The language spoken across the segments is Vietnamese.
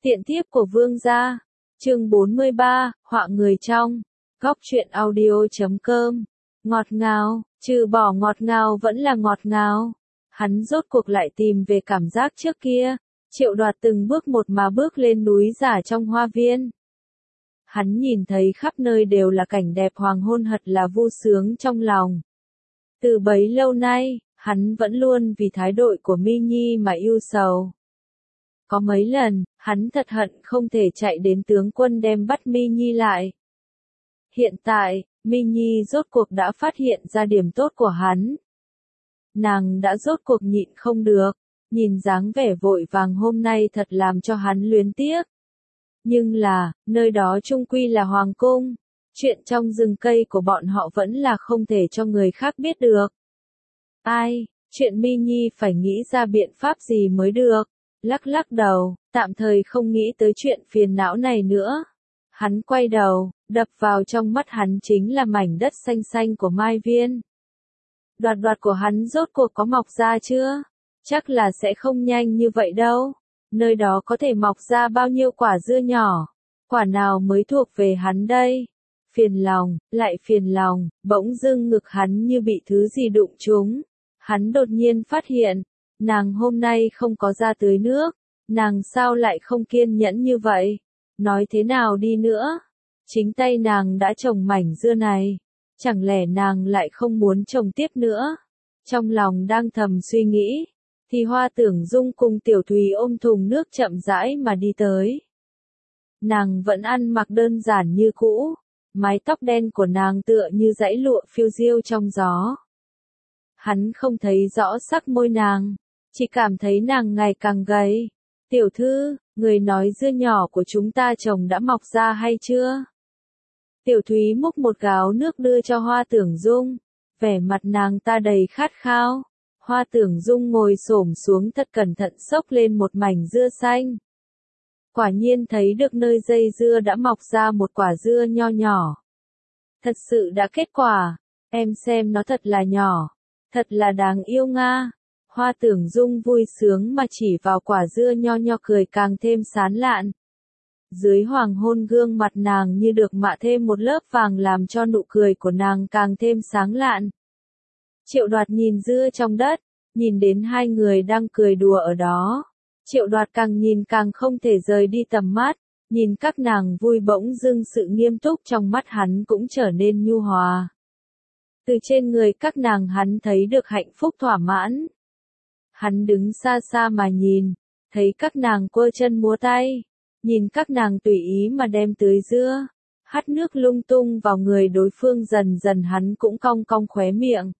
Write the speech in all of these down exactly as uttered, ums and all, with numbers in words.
Tiện thiếp của vương gia. Chương bốn mươi ba, họa người trong. Góc truyện audio chấm com. Ngọt ngào, trừ bỏ ngọt ngào vẫn là ngọt ngào. Hắn rốt cuộc lại tìm về cảm giác trước kia. Triệu Đoạt từng bước một mà bước lên núi giả trong hoa viên. Hắn nhìn thấy khắp nơi đều là cảnh đẹp hoàng hôn, thật là vui sướng trong lòng. Từ bấy lâu nay, hắn vẫn luôn vì thái độ của My Nhi mà ưu sầu. Có mấy lần, hắn thật hận không thể chạy đến tướng quân đem bắt My Nhi lại. Hiện tại, My Nhi rốt cuộc đã phát hiện ra điểm tốt của hắn. Nàng đã rốt cuộc nhịn không được, nhìn dáng vẻ vội vàng hôm nay thật làm cho hắn luyến tiếc. Nhưng là, nơi đó chung quy là hoàng cung, chuyện trong rừng cây của bọn họ vẫn là không thể cho người khác biết được. Ai, chuyện My Nhi phải nghĩ ra biện pháp gì mới được. Lắc lắc đầu, tạm thời không nghĩ tới chuyện phiền não này nữa. Hắn quay đầu, đập vào trong mắt hắn chính là mảnh đất xanh xanh của Mai Viên. Đoạt đoạt của hắn rốt cuộc có mọc ra chưa? Chắc là sẽ không nhanh như vậy đâu. Nơi đó có thể mọc ra bao nhiêu quả dưa nhỏ? Quả nào mới thuộc về hắn đây? Phiền lòng, lại phiền lòng, bỗng dưng ngực hắn như bị thứ gì đụng trúng. Hắn đột nhiên phát hiện, nàng hôm nay không có ra tưới nước, nàng sao lại không kiên nhẫn như vậy? Nói thế nào đi nữa? Chính tay nàng đã trồng mảnh dưa này, chẳng lẽ nàng lại không muốn trồng tiếp nữa? Trong lòng đang thầm suy nghĩ, thì Hoa Tưởng Dung cùng Tiểu Thùy ôm thùng nước chậm rãi mà đi tới. Nàng vẫn ăn mặc đơn giản như cũ, mái tóc đen của nàng tựa như dãy lụa phiêu diêu trong gió. Hắn không thấy rõ sắc môi nàng, chỉ cảm thấy nàng ngày càng gầy. Tiểu thư, người nói dưa nhỏ của chúng ta trồng đã mọc ra hay chưa? Tiểu Thúy múc một gáo nước đưa cho Hoa Tưởng Dung, vẻ mặt nàng ta đầy khát khao. Hoa Tưởng Dung ngồi xổm xuống thật cẩn thận xốc lên một mảnh dưa xanh. Quả nhiên thấy được nơi dây dưa đã mọc ra một quả dưa nho nhỏ. Thật sự đã kết quả, em xem nó thật là nhỏ, thật là đáng yêu nga. Hoa Tưởng Dung vui sướng mà chỉ vào quả dưa nho nho cười càng thêm sán lạn. Dưới hoàng hôn gương mặt nàng như được mạ thêm một lớp vàng làm cho nụ cười của nàng càng thêm sáng lạn. Triệu Đoạt nhìn dưa trong đất, nhìn đến hai người đang cười đùa ở đó. Triệu Đoạt càng nhìn càng không thể rời đi tầm mắt, nhìn các nàng vui bỗng dưng sự nghiêm túc trong mắt hắn cũng trở nên nhu hòa. Từ trên người các nàng hắn thấy được hạnh phúc thỏa mãn. Hắn đứng xa xa mà nhìn, thấy các nàng quơ chân múa tay, nhìn các nàng tùy ý mà đem tưới dưa, hắt nước lung tung vào người đối phương, dần dần hắn cũng cong cong khóe miệng.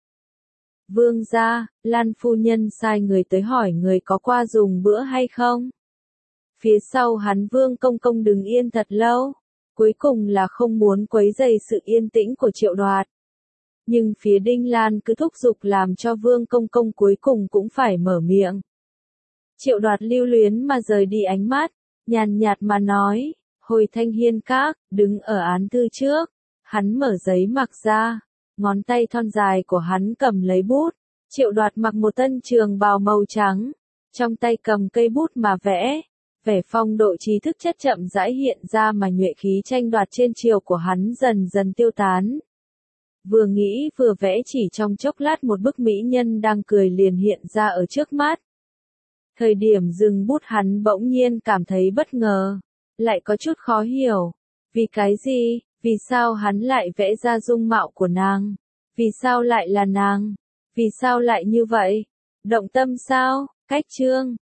Vương gia, Lan phu nhân sai người tới hỏi người có qua dùng bữa hay không? Phía sau hắn Vương công công đứng yên thật lâu, cuối cùng là không muốn quấy rầy sự yên tĩnh của Triệu Đoạt. Nhưng phía Đinh Lan cứ thúc giục làm cho Vương công công cuối cùng cũng phải mở miệng. Triệu Đoạt lưu luyến mà rời đi ánh mắt, nhàn nhạt mà nói, hồi Thanh Hiên các, đứng ở án thư trước. Hắn mở giấy mặc ra, ngón tay thon dài của hắn cầm lấy bút. Triệu Đoạt mặc một tân trường bào màu trắng, trong tay cầm cây bút mà vẽ. Vẻ phong độ trí thức chất chậm rãi hiện ra mà nhuệ khí tranh đoạt trên chiều của hắn dần dần tiêu tán. Vừa nghĩ vừa vẽ chỉ trong chốc lát một bức mỹ nhân đang cười liền hiện ra ở trước mắt. Thời điểm dừng bút hắn bỗng nhiên cảm thấy bất ngờ, lại có chút khó hiểu. Vì cái gì, vì sao hắn lại vẽ ra dung mạo của nàng? Vì sao lại là nàng? Vì sao lại như vậy? Động tâm sao? Cách chương